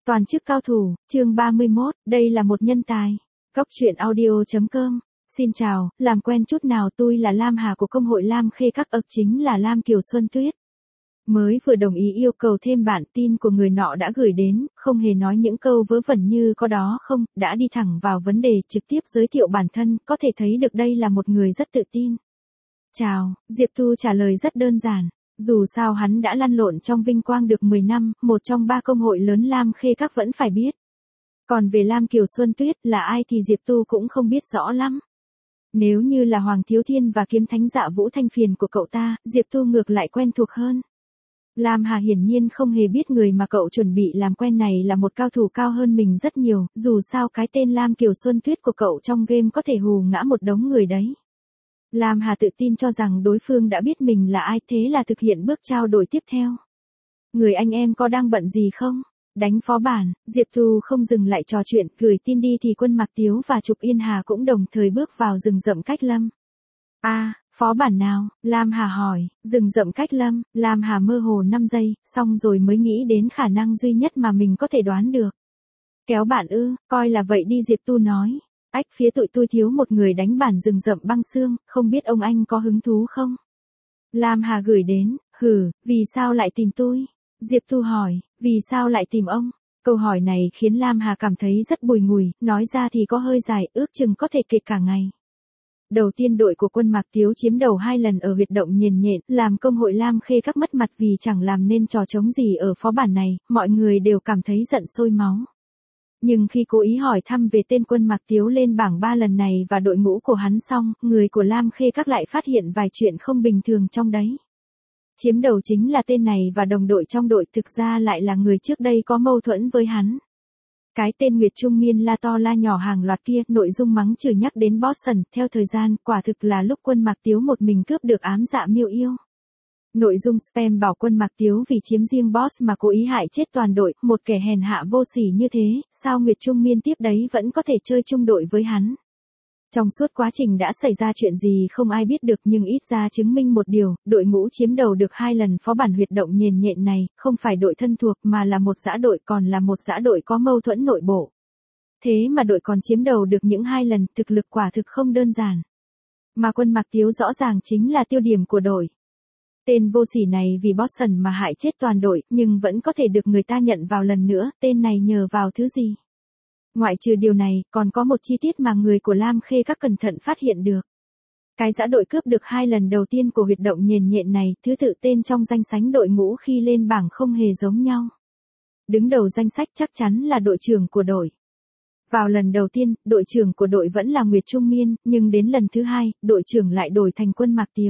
Toàn chức cao thủ, chương 31, đây là một nhân tài. Góc truyện audio.com. Xin chào, làm quen chút nào, tôi là Lam Hà của công hội Lam Khê Các, chính là Lam Kiều Xuân Tuyết. Mới vừa đồng ý yêu cầu thêm bản tin của người nọ đã gửi đến, không hề nói những câu vớ vẩn như có đó không, đã đi thẳng vào vấn đề, trực tiếp giới thiệu bản thân, có thể thấy được đây là một người rất tự tin. Chào, Diệp Tu trả lời rất đơn giản. Dù sao hắn đã lăn lộn trong vinh quang được 10 năm, một trong 3 công hội lớn Lam Khê Các vẫn phải biết. Còn về Lam Kiều Xuân Tuyết là ai thì Diệp Tu cũng không biết rõ lắm. Nếu như là Hoàng Thiếu Thiên và kiếm thánh Dạ Vũ Thanh Phiền của cậu ta, Diệp Tu ngược lại quen thuộc hơn. Lam Hà hiển nhiên không hề biết người mà cậu chuẩn bị làm quen này là một cao thủ cao hơn mình rất nhiều, dù sao cái tên Lam Kiều Xuân Tuyết của cậu trong game có thể hù ngã một đống người đấy. Lam Hà tự tin cho rằng đối phương đã biết mình là ai, thế là thực hiện bước trao đổi tiếp theo. Người anh em có đang bận gì không? Đánh phó bản, Diệp Tu không dừng lại trò chuyện, gửi tin đi thì Quân Mạc Tiếu và Trục Yên Hà cũng đồng thời bước vào rừng rậm Cách Lâm. Phó bản nào? Lam Hà hỏi. Rừng rậm Cách Lâm. Lam Hà mơ hồ 5 giây, xong rồi mới nghĩ đến khả năng duy nhất mà mình có thể đoán được. Kéo bản ư, coi là vậy đi, Diệp Tu nói. Phía tụi tôi thiếu một người đánh bản rừng rậm băng xương, không biết ông anh có hứng thú không? Lam Hà gửi đến, vì sao lại tìm tôi? Diệp Tu hỏi, vì sao lại tìm ông? Câu hỏi này khiến Lam Hà cảm thấy rất bùi ngùi, nói ra thì có hơi dài, ước chừng có thể kể cả ngày. Đầu tiên đội của Quân Mạc Tiếu chiếm đầu 2 lần ở huyệt động Nhền Nhện, làm công hội Lam Khê Các mất mặt vì chẳng làm nên trò trống gì ở phó bản này, mọi người đều cảm thấy giận sôi máu. Nhưng khi cố ý hỏi thăm về tên Quân Mạc Tiếu lên bảng 3 lần này và đội ngũ của hắn xong, người của Lam Khê Các lại phát hiện vài chuyện không bình thường trong đấy. Chiếm đầu chính là tên này và đồng đội trong đội thực ra lại là người trước đây có mâu thuẫn với hắn. Cái tên Nguyệt Trung Miên la to la nhỏ hàng loạt kia, nội dung mắng chửi nhắc đến Boston, theo thời gian, quả thực là lúc Quân Mạc Tiếu một mình cướp được ám dạ miêu yêu. Nội dung spam bảo Quân Mạc Tiếu vì chiếm riêng boss mà cố ý hại chết toàn đội, một kẻ hèn hạ vô sỉ như thế, sao Nguyệt Trung Miên tiếp đấy vẫn có thể chơi chung đội với hắn. Trong suốt quá trình đã xảy ra chuyện gì không ai biết được, nhưng ít ra chứng minh một điều, đội ngũ chiếm đầu được 2 lần phó bản huyệt động Nhền Nhện này, không phải đội thân thuộc mà là một dã đội, còn là một dã đội có mâu thuẫn nội bộ. Thế mà đội còn chiếm đầu được những 2 lần, thực lực quả thực không đơn giản. Mà Quân Mạc Tiếu rõ ràng chính là tiêu điểm của đội. Tên vô sỉ này vì Boston mà hại chết toàn đội, nhưng vẫn có thể được người ta nhận vào lần nữa, tên này nhờ vào thứ gì? Ngoại trừ điều này, còn có một chi tiết mà người của Lam Khê Các cẩn thận phát hiện được. Cái dã đội cướp được 2 lần đầu tiên của huyệt động Nhền Nhện này, thứ tự tên trong danh sách đội ngũ khi lên bảng không hề giống nhau. Đứng đầu danh sách chắc chắn là đội trưởng của đội. Vào lần đầu tiên, đội trưởng của đội vẫn là Nguyệt Trung Miên, nhưng đến lần thứ 2, đội trưởng lại đổi thành Quân Mạc Tiếu.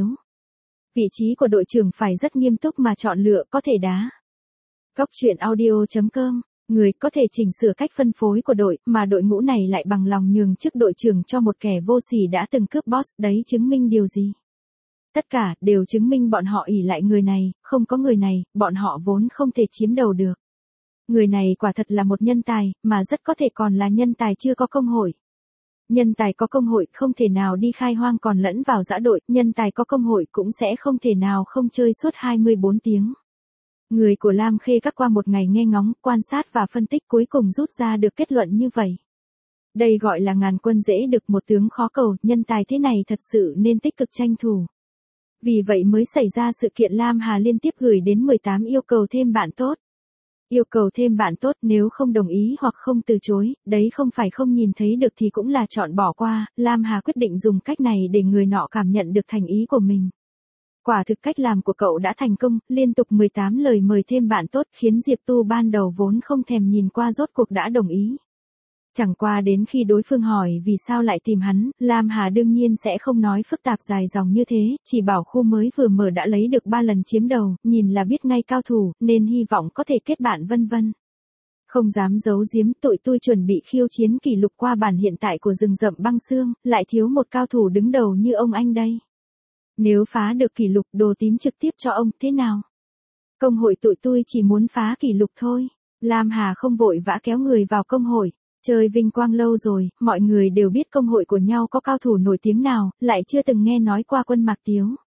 Vị trí của đội trưởng phải rất nghiêm túc mà chọn lựa, có thể đá. Góc truyện audio.com. Người có thể chỉnh sửa cách phân phối của đội, mà đội ngũ này lại bằng lòng nhường chức đội trưởng cho một kẻ vô sỉ đã từng cướp boss, đấy chứng minh điều gì? Tất cả đều chứng minh bọn họ ỷ lại người này, không có người này, bọn họ vốn không thể chiếm đầu được. Người này quả thật là một nhân tài, mà rất có thể còn là nhân tài chưa có công hội. Nhân tài có công hội không thể nào đi khai hoang còn lẫn vào dã đội, nhân tài có công hội cũng sẽ không thể nào không chơi suốt 24 tiếng. Người của Lam Khê Các qua một ngày nghe ngóng, quan sát và phân tích cuối cùng rút ra được kết luận như vậy. Đây gọi là ngàn quân dễ được một tướng khó cầu, nhân tài thế này thật sự nên tích cực tranh thủ. Vì vậy mới xảy ra sự kiện Lam Hà liên tiếp gửi đến 18 yêu cầu thêm bạn tốt. Yêu cầu thêm bạn tốt, nếu không đồng ý hoặc không từ chối, đấy không phải không nhìn thấy được thì cũng là chọn bỏ qua, Lam Hà quyết định dùng cách này để người nọ cảm nhận được thành ý của mình. Quả thực cách làm của cậu đã thành công, liên tục 18 lời mời thêm bạn tốt khiến Diệp Tu ban đầu vốn không thèm nhìn qua rốt cuộc đã đồng ý. Chẳng qua đến khi đối phương hỏi vì sao lại tìm hắn, Lam Hà đương nhiên sẽ không nói phức tạp dài dòng như thế, chỉ bảo khu mới vừa mở đã lấy được 3 lần chiếm đầu, nhìn là biết ngay cao thủ, nên hy vọng có thể kết bạn vân vân. Không dám giấu giếm, tụi tôi chuẩn bị khiêu chiến kỷ lục qua bản hiện tại của rừng rậm băng xương, lại thiếu một cao thủ đứng đầu như ông anh đây. Nếu phá được kỷ lục, đồ tím trực tiếp cho ông, thế nào? Công hội tụi tôi chỉ muốn phá kỷ lục thôi. Lam Hà không vội vã kéo người vào công hội. Chơi vinh quang lâu rồi, mọi người đều biết công hội của nhau có cao thủ nổi tiếng nào, lại chưa từng nghe nói qua Quân Mạc Tiếu.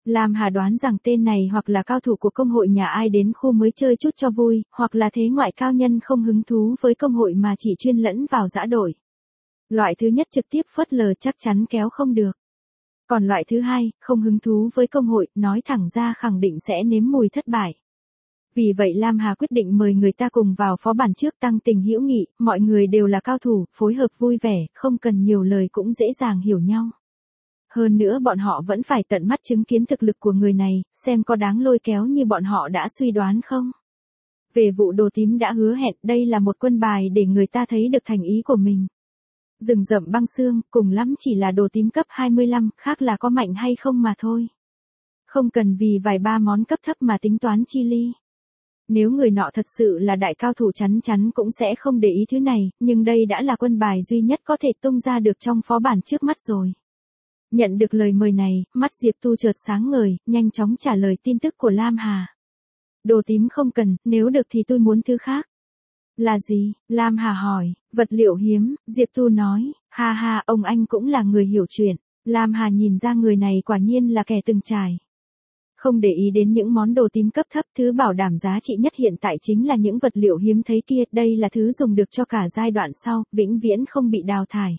Lam Hà đoán rằng tên này hoặc là cao thủ của công hội nhà ai đến khu mới chơi chút cho vui, hoặc là thế ngoại cao nhân không hứng thú với công hội mà chỉ chuyên lẫn vào dã đội. Loại thứ nhất trực tiếp phớt lờ chắc chắn kéo không được. Còn loại thứ hai, không hứng thú với công hội, nói thẳng ra khẳng định sẽ nếm mùi thất bại. Vì vậy Lam Hà quyết định mời người ta cùng vào phó bản trước tăng tình hữu nghị, mọi người đều là cao thủ, phối hợp vui vẻ, không cần nhiều lời cũng dễ dàng hiểu nhau. Hơn nữa bọn họ vẫn phải tận mắt chứng kiến thực lực của người này, xem có đáng lôi kéo như bọn họ đã suy đoán không. Về vụ đồ tím đã hứa hẹn, đây là một quân bài để người ta thấy được thành ý của mình. Rừng rậm băng xương, cùng lắm chỉ là đồ tím cấp 25, khác là có mạnh hay không mà thôi. Không cần vì vài ba món cấp thấp mà tính toán chi ly. Nếu người nọ thật sự là đại cao thủ chắn chắn cũng sẽ không để ý thứ này, nhưng đây đã là quân bài duy nhất có thể tung ra được trong phó bản trước mắt rồi. Nhận được lời mời này, mắt Diệp Tu chợt sáng ngời, nhanh chóng trả lời tin tức của Lam Hà. Đồ tím không cần, nếu được thì tôi muốn thứ khác. Là gì? Lam Hà hỏi. Vật liệu hiếm, Diệp Tu nói. Ha ha, ông anh cũng là người hiểu chuyện. Lam Hà nhìn ra người này quả nhiên là kẻ từng trải. Không để ý đến những món đồ tím cấp thấp, thứ bảo đảm giá trị nhất hiện tại chính là những vật liệu hiếm thấy kia, đây là thứ dùng được cho cả giai đoạn sau, vĩnh viễn không bị đào thải.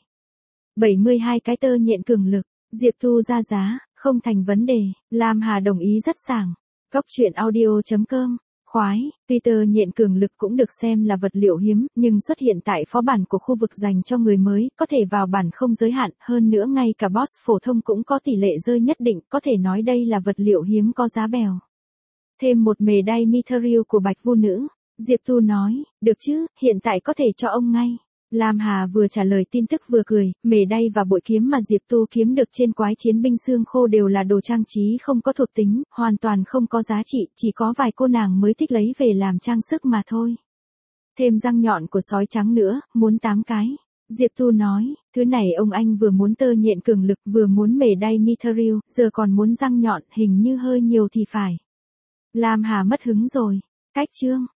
72 cái tơ nhện cường lực, Diệp Tu ra giá, không thành vấn đề, Lam Hà đồng ý rất sảng. Góc truyện audio.com, khoái, tuy tơ nhện cường lực cũng được xem là vật liệu hiếm, nhưng xuất hiện tại phó bản của khu vực dành cho người mới, có thể vào bản không giới hạn, hơn nữa ngay cả boss phổ thông cũng có tỷ lệ rơi nhất định, có thể nói đây là vật liệu hiếm có giá bèo. Thêm một mề đay mithril của Bạch Vu Nữ, Diệp Tu nói, được chứ, hiện tại có thể cho ông ngay. Lam Hà vừa trả lời tin tức vừa cười, mề đay và bội kiếm mà Diệp Tu kiếm được trên quái chiến binh xương khô đều là đồ trang trí không có thuộc tính, hoàn toàn không có giá trị, chỉ có vài cô nàng mới thích lấy về làm trang sức mà thôi. Thêm răng nhọn của sói trắng nữa, muốn 8 cái. Diệp Tu nói, thứ này ông anh vừa muốn tơ nhện cường lực, vừa muốn mề đay mithril, giờ còn muốn răng nhọn, hình như hơi nhiều thì phải. Lam Hà mất hứng rồi. Cách chương.